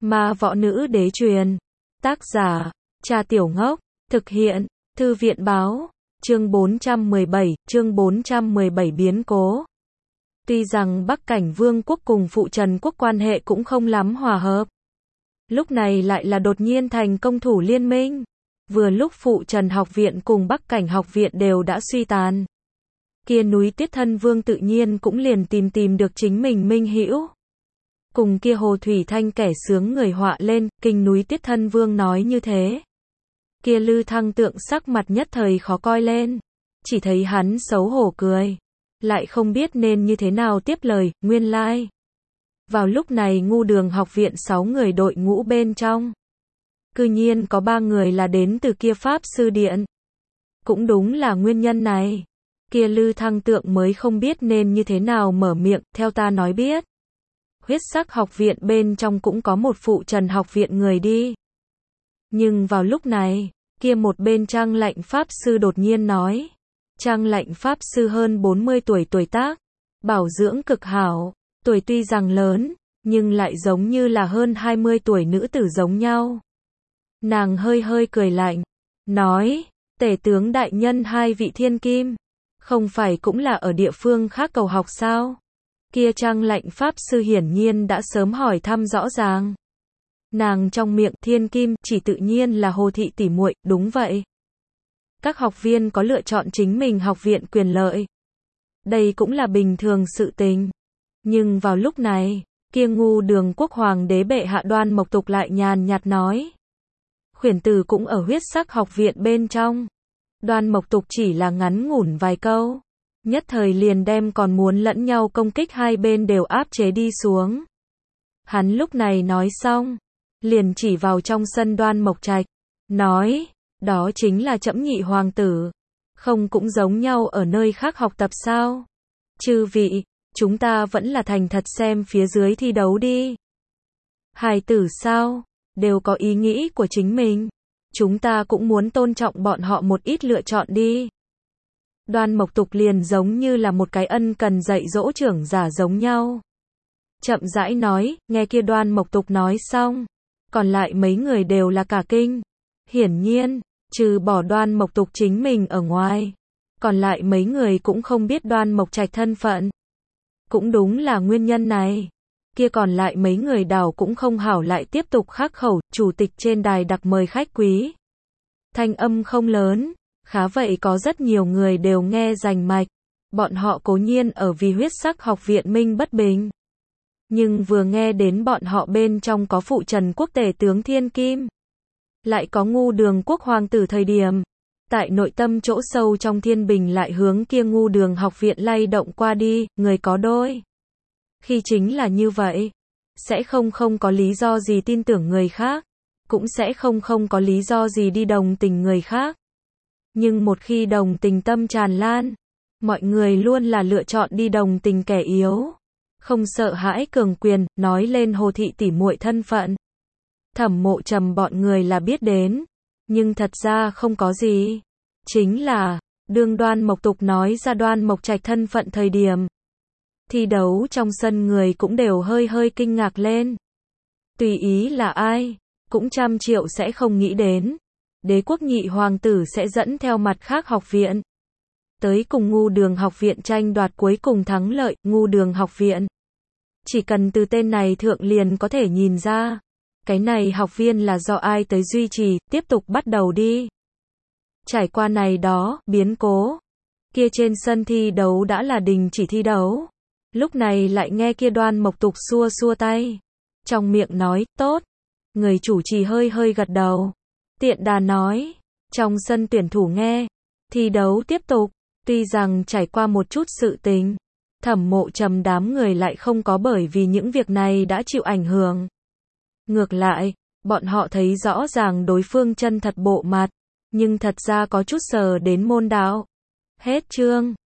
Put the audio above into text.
Ma võ nữ đế truyền. Tác giả, Cha Tiểu Ngốc. Thực hiện, Thư viện báo. Chương 417 biến cố. Tuy rằng Bắc Cảnh Vương quốc cùng Phụ Trần quốc quan hệ cũng không lắm hòa hợp. Lúc này lại là đột nhiên thành công thủ liên minh. Vừa lúc Phụ Trần học viện cùng Bắc Cảnh học viện đều đã suy tàn. Kia núi Tiết Thân Vương tự nhiên cũng liền tìm được chính mình minh hữu. Cùng kia Hồ Thủy Thanh kẻ sướng người họa lên, kinh núi Tiết Thân Vương nói như thế. Kia Lư Thăng Tượng sắc mặt nhất thời khó coi lên. Chỉ thấy hắn xấu hổ cười. Lại không biết nên như thế nào tiếp lời, nguyên lai. Vào lúc này Ngu Đường học viện 6 người đội ngũ bên trong. Cư nhiên có 3 người là đến từ kia Pháp Sư Điện. Cũng đúng là nguyên nhân này. Kia Lư Thăng Tượng mới không biết nên như thế nào mở miệng, theo ta nói biết. Huyết Sắc học viện bên trong cũng có một Phụ Trần học viện người đi. Nhưng vào lúc này, kia một bên Trang Lạnh Pháp Sư đột nhiên nói. Trang Lạnh Pháp Sư hơn 40 tuổi tuổi tác, bảo dưỡng cực hảo, tuổi tuy rằng lớn, nhưng lại giống như là hơn 20 tuổi nữ tử giống nhau. Nàng hơi cười lạnh, nói, tể tướng đại nhân 2 vị thiên kim, không phải cũng là ở địa phương khác cầu học sao? Kia Trang Lạnh Pháp Sư hiển nhiên đã sớm hỏi thăm rõ ràng. Nàng trong miệng thiên kim chỉ tự nhiên là Hồ thị tỷ muội, đúng vậy. Các học viên có lựa chọn chính mình học viện quyền lợi. Đây cũng là bình thường sự tình. Nhưng vào lúc này, kia Ngu Đường quốc hoàng đế bệ hạ Đoan Mộc Tục lại nhàn nhạt nói. Khuyển tử cũng ở Huyết Sắc học viện bên trong. Đoan Mộc Tục chỉ là ngắn ngủn vài câu. Nhất thời liền đem còn muốn lẫn nhau công kích hai bên đều áp chế đi xuống. Hắn lúc này nói xong, liền chỉ vào trong sân Đoan Mộc Trạch, nói, đó chính là Trẫm nhị hoàng tử, không cũng giống nhau ở nơi khác học tập sao? Chư vị, chúng ta vẫn là thành thật xem phía dưới thi đấu đi. Hài tử sao, đều có ý nghĩ của chính mình, chúng ta cũng muốn tôn trọng bọn họ một ít lựa chọn đi. Đoan Mộc Tục liền giống như là một cái ân cần dạy dỗ trưởng giả giống nhau. Chậm rãi nói, nghe kia Đoan Mộc Tục nói xong, còn lại mấy người đều là cả kinh. Hiển nhiên, trừ bỏ Đoan Mộc Tục chính mình ở ngoài, còn lại mấy người cũng không biết Đoan Mộc Trạch thân phận. Cũng đúng là nguyên nhân này. Kia còn lại mấy người đảo cũng không hảo lại tiếp tục khắc khẩu, chủ tịch trên đài đặc mời khách quý. Thanh âm không lớn, khá vậy có rất nhiều người đều nghe rành mạch. Bọn họ cố nhiên ở vì Huyết Sắc học viện minh bất bình. Nhưng vừa nghe đến bọn họ bên trong có Phụ Trần quốc tể tướng Thiên Kim, lại có Ngu Đường quốc hoàng tử thời điểm, tại nội tâm chỗ sâu trong thiên bình lại hướng kia Ngu Đường học viện lay động qua đi, người có đôi. Khi chính là như vậy, sẽ không có lý do gì tin tưởng người khác, cũng sẽ không có lý do gì đi đồng tình người khác. Nhưng một khi đồng tình tâm tràn lan, mọi người luôn là lựa chọn đi đồng tình kẻ yếu, không sợ hãi cường quyền, nói lên Hồ thị tỷ muội thân phận. Thẩm Mộ Trầm bọn người là biết đến, nhưng thật ra không có gì. Chính là, đương Đoan Mộc Tục nói ra Đoan Mộc Trạch thân phận thời điểm. Thi đấu trong sân người cũng đều hơi kinh ngạc lên. Tùy ý là ai, cũng trăm triệu sẽ không nghĩ đến. Đế quốc nhị hoàng tử sẽ dẫn theo mặt khác học viện. Tới cùng Ngu Đường học viện tranh đoạt cuối cùng thắng lợi, Ngu Đường học viện. Chỉ cần từ tên này thượng liền có thể nhìn ra. Cái này học viên là do ai tới duy trì, tiếp tục bắt đầu đi. Trải qua này đó, biến cố. Kia trên sân thi đấu đã là đình chỉ thi đấu. Lúc này lại nghe kia Đoan Mộc Tục xua tay. Trong miệng nói, tốt. Người chủ trì hơi gật đầu. Tiện đà nói. Trong sân tuyển thủ nghe. Thi đấu tiếp tục. Tuy rằng trải qua một chút sự tình. Thẩm Mộ Trầm đám người lại không có bởi vì những việc này đã chịu ảnh hưởng. Ngược lại, bọn họ thấy rõ ràng đối phương chân thật bộ mặt. Nhưng thật ra có chút sờ đến môn đạo. Hết chương.